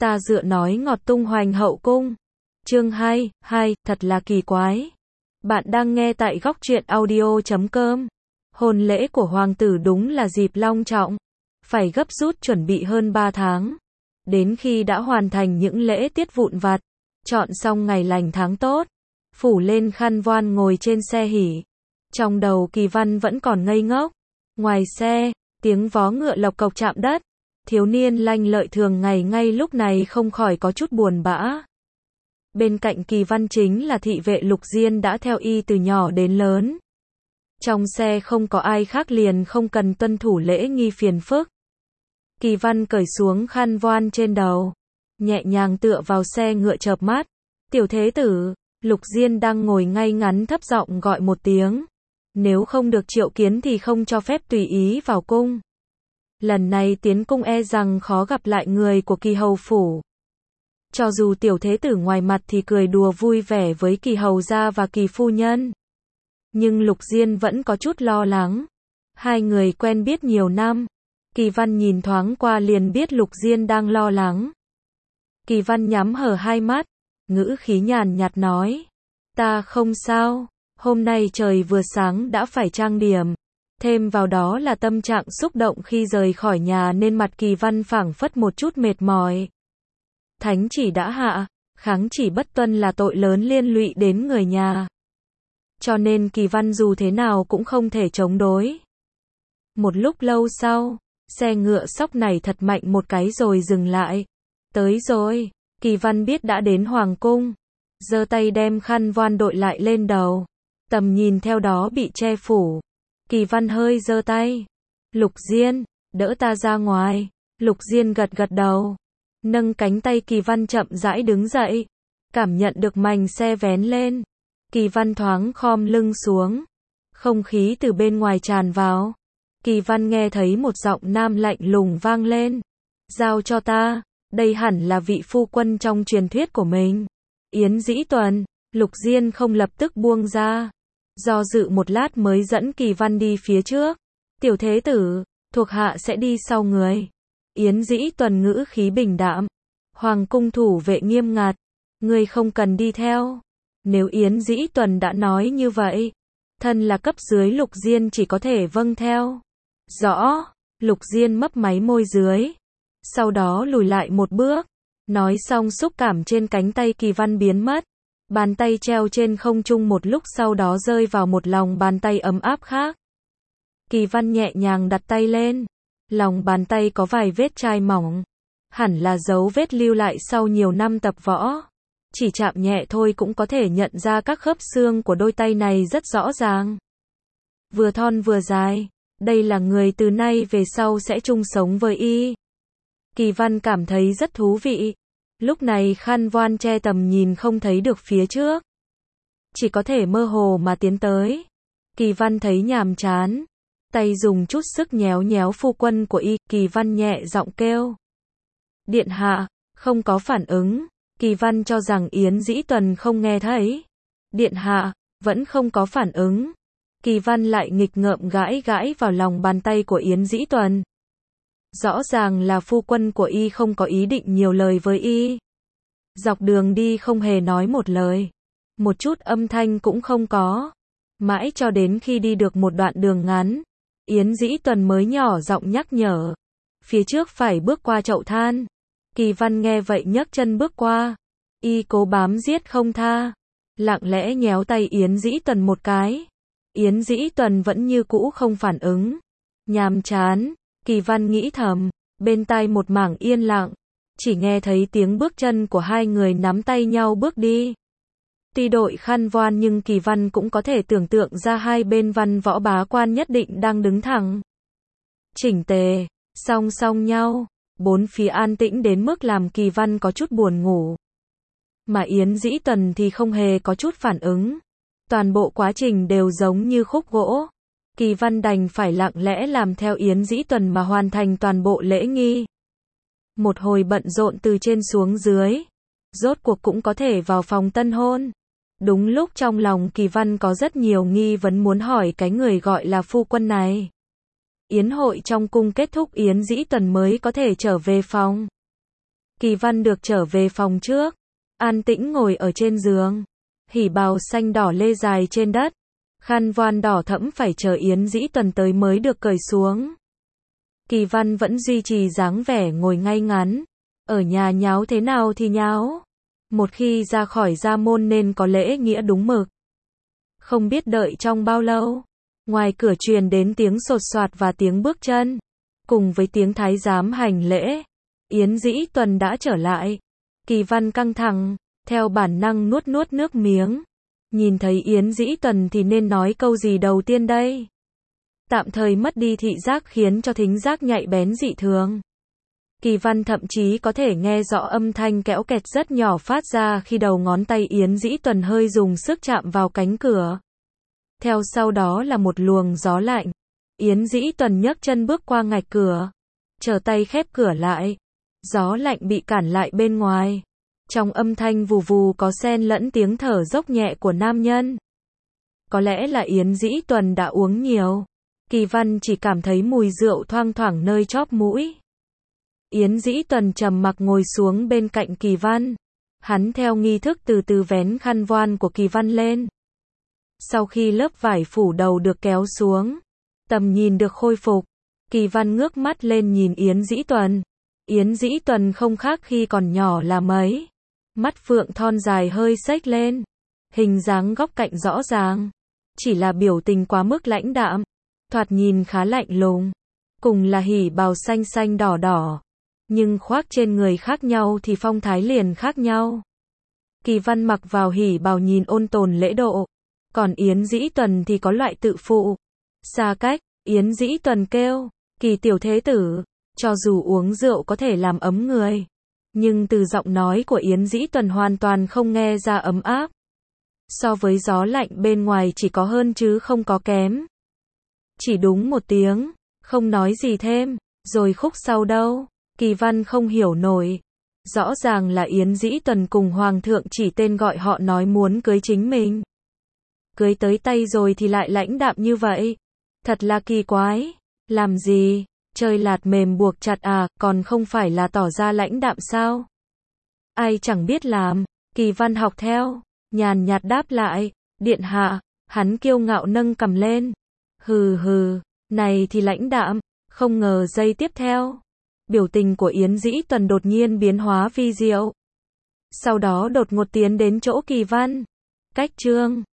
Ta dựa nói ngọt tung hoành hậu cung. Chương 2, thật là kỳ quái. Bạn đang nghe tại góc truyện audio.com. Hôn lễ của hoàng tử đúng là dịp long trọng. Phải gấp rút chuẩn bị hơn 3 tháng. Đến khi đã hoàn thành những lễ tiết vụn vặt, chọn xong ngày lành tháng tốt, phủ lên khăn voan ngồi trên xe hỉ. Trong đầu Kỳ Văn vẫn còn ngây ngốc. Ngoài xe, tiếng vó ngựa lộc cộc chạm đất. Thiếu niên lanh lợi thường ngày ngay lúc này không khỏi có chút buồn bã. Bên cạnh Kỳ Văn chính là thị vệ Lục Diên đã theo y từ nhỏ đến lớn. Trong xe không có ai khác liền không cần tuân thủ lễ nghi phiền phức. Kỳ Văn cởi xuống khăn voan trên đầu, nhẹ nhàng tựa vào xe ngựa chợp mắt. Tiểu thế tử, Lục Diên đang ngồi ngay ngắn thấp giọng gọi một tiếng. Nếu không được triệu kiến thì không cho phép tùy ý vào cung. Lần này tiến cung e rằng khó gặp lại người của Kỳ hầu phủ. Cho dù tiểu thế tử ngoài mặt thì cười đùa vui vẻ với Kỳ hầu gia và Kỳ phu nhân, nhưng Lục Diên vẫn có chút lo lắng. Hai người quen biết nhiều năm, Kỳ Văn nhìn thoáng qua liền biết Lục Diên đang lo lắng. Kỳ Văn nhắm hờ hai mắt, ngữ khí nhàn nhạt nói: "Ta không sao, hôm nay trời vừa sáng đã phải trang điểm." Thêm vào đó là tâm trạng xúc động khi rời khỏi nhà nên mặt Kỳ Văn phảng phất một chút mệt mỏi. Thánh chỉ đã hạ, kháng chỉ bất tuân là tội lớn liên lụy đến người nhà. Cho nên Kỳ Văn dù thế nào cũng không thể chống đối. Một lúc lâu sau, xe ngựa sóc nảy thật mạnh một cái rồi dừng lại. Tới rồi, Kỳ Văn biết đã đến hoàng cung, giơ tay đem khăn voan đội lại lên đầu. Tầm nhìn theo đó bị che phủ. Kỳ Văn hơi giơ tay. "Lục Diên, đỡ ta ra ngoài." Lục Diên gật gật đầu, nâng cánh tay Kỳ Văn chậm rãi đứng dậy. Cảm nhận được mành xe vén lên, Kỳ Văn thoáng khom lưng xuống. Không khí từ bên ngoài tràn vào. Kỳ Văn nghe thấy một giọng nam lạnh lùng vang lên. "Giao cho ta, đây hẳn là vị phu quân trong truyền thuyết của mình. Yến Dĩ Tuần." Lục Diên không lập tức buông ra, do dự một lát mới dẫn Kỳ Văn đi phía trước. "Tiểu thế tử, thuộc hạ sẽ đi sau người." Yến Dĩ Tuần ngữ khí bình đạm. "Hoàng cung thủ vệ nghiêm ngặt, ngươi không cần đi theo." Nếu Yến Dĩ Tuần đã nói như vậy, thân là cấp dưới Lục Diên chỉ có thể vâng theo. "Rõ." Lục Diên mấp máy môi dưới, sau đó lùi lại một bước. Nói xong xúc cảm trên cánh tay Kỳ Văn biến mất. Bàn tay treo trên không trung một lúc sau đó rơi vào một lòng bàn tay ấm áp khác. Kỳ Văn nhẹ nhàng đặt tay lên. Lòng bàn tay có vài vết chai mỏng. Hẳn là dấu vết lưu lại sau nhiều năm tập võ. Chỉ chạm nhẹ thôi cũng có thể nhận ra các khớp xương của đôi tay này rất rõ ràng. Vừa thon vừa dài. Đây là người từ nay về sau sẽ chung sống với y. Kỳ Văn cảm thấy rất thú vị. Lúc này khăn voan che tầm nhìn không thấy được phía trước, chỉ có thể mơ hồ mà tiến tới. Kỳ Văn thấy nhàm chán, tay dùng chút sức nhéo nhéo phu quân của y. Kỳ Văn nhẹ giọng kêu: "Điện hạ." Không có phản ứng. Kỳ Văn cho rằng Yến Dĩ Tuần không nghe thấy. "Điện hạ." Vẫn không có phản ứng. Kỳ Văn lại nghịch ngợm gãi gãi vào lòng bàn tay của Yến Dĩ Tuần. Rõ ràng là phu quân của y không có ý định nhiều lời với y. Dọc đường đi không hề nói một lời, một chút âm thanh cũng không có. Mãi cho đến khi đi được một đoạn đường ngắn, Yến Dĩ Tuần mới nhỏ giọng nhắc nhở: "Phía trước phải bước qua chậu than." Kỳ Văn nghe vậy nhấc chân bước qua. Y cố bám giết không tha, lặng lẽ nhéo tay Yến Dĩ Tuần một cái. Yến Dĩ Tuần vẫn như cũ không phản ứng. Nhàm chán, Kỳ Văn nghĩ thầm. Bên tai một mảng yên lặng, chỉ nghe thấy tiếng bước chân của hai người nắm tay nhau bước đi. Tuy đội khăn voan nhưng Kỳ Văn cũng có thể tưởng tượng ra hai bên văn võ bá quan nhất định đang đứng thẳng, chỉnh tề, song song nhau. Bốn phía an tĩnh đến mức làm Kỳ Văn có chút buồn ngủ. Mà Yến Dĩ Tuần thì không hề có chút phản ứng. Toàn bộ quá trình đều giống như khúc gỗ. Kỳ Văn đành phải lặng lẽ làm theo Yến Dĩ Tuần mà hoàn thành toàn bộ lễ nghi. Một hồi bận rộn từ trên xuống dưới, rốt cuộc cũng có thể vào phòng tân hôn. Đúng lúc trong lòng Kỳ Văn có rất nhiều nghi vấn muốn hỏi cái người gọi là phu quân này. Yến hội trong cung kết thúc Yến Dĩ Tuần mới có thể trở về phòng. Kỳ Văn được trở về phòng trước, an tĩnh ngồi ở trên giường, hỉ bào xanh đỏ lê dài trên đất, khăn voan đỏ thẫm phải chờ Yến Dĩ Tuần tới mới được cởi xuống. Kỳ Văn vẫn duy trì dáng vẻ ngồi ngay ngắn, ở nhà nháo thế nào thì nháo, một khi ra khỏi gia môn nên có lễ nghĩa đúng mực. Không biết đợi trong bao lâu, ngoài cửa truyền đến tiếng sột soạt và tiếng bước chân, cùng với tiếng thái giám hành lễ. Yến Dĩ Tuần đã trở lại. Kỳ Văn căng thẳng, theo bản năng nuốt nuốt nước miếng. Nhìn thấy Yến Dĩ Tuần thì nên nói câu gì đầu tiên đây? Tạm thời mất đi thị giác khiến cho thính giác nhạy bén dị thường. Kỳ Văn thậm chí có thể nghe rõ âm thanh kẽo kẹt rất nhỏ phát ra khi đầu ngón tay Yến Dĩ Tuần hơi dùng sức chạm vào cánh cửa. Theo sau đó là một luồng gió lạnh. Yến Dĩ Tuần nhấc chân bước qua ngạch cửa, trở tay khép cửa lại. Gió lạnh bị cản lại bên ngoài. Trong âm thanh vù vù có xen lẫn tiếng thở dốc nhẹ của nam nhân. Có lẽ là Yến Dĩ Tuần đã uống nhiều. Kỳ Văn chỉ cảm thấy mùi rượu thoang thoảng nơi chóp mũi. Yến Dĩ Tuần trầm mặc ngồi xuống bên cạnh Kỳ Văn. Hắn theo nghi thức từ từ vén khăn voan của Kỳ Văn lên. Sau khi lớp vải phủ đầu được kéo xuống, tầm nhìn được khôi phục, Kỳ Văn ngước mắt lên nhìn Yến Dĩ Tuần. Yến Dĩ Tuần không khác khi còn nhỏ là mấy. Mắt phượng thon dài hơi xếch lên. Hình dáng góc cạnh rõ ràng. Chỉ là biểu tình quá mức lãnh đạm. Thoạt nhìn khá lạnh lùng. Cùng là hỉ bào xanh xanh đỏ đỏ. Nhưng khoác trên người khác nhau thì phong thái liền khác nhau. Kỳ Văn mặc vào hỉ bào nhìn ôn tồn lễ độ. Còn Yến Dĩ Tuần thì có loại tự phụ. Xa cách, Yến Dĩ Tuần kêu, Kỳ tiểu thế tử. Cho dù uống rượu có thể làm ấm người, nhưng từ giọng nói của Yến Dĩ Tuần hoàn toàn không nghe ra ấm áp. So với gió lạnh bên ngoài chỉ có hơn chứ không có kém. Chỉ đúng một tiếng, không nói gì thêm, rồi khúc sau đâu, Kỳ Văn không hiểu nổi. Rõ ràng là Yến Dĩ Tuần cùng Hoàng thượng chỉ tên gọi họ nói muốn cưới chính mình. Cưới tới tay rồi thì lại lãnh đạm như vậy. Thật là kỳ quái. Làm gì? Chơi lạt mềm buộc chặt à, còn không phải là tỏ ra lãnh đạm sao? Ai chẳng biết làm. Kỳ Văn học theo, nhàn nhạt đáp lại, điện hạ. Hắn kiêu ngạo nâng cằm lên. Hừ hừ, này thì lãnh đạm. Không ngờ giây tiếp theo, biểu tình của Yến Dĩ Tuần đột nhiên biến hóa vi diệu. Sau đó đột ngột tiến đến chỗ Kỳ Văn. Cách chương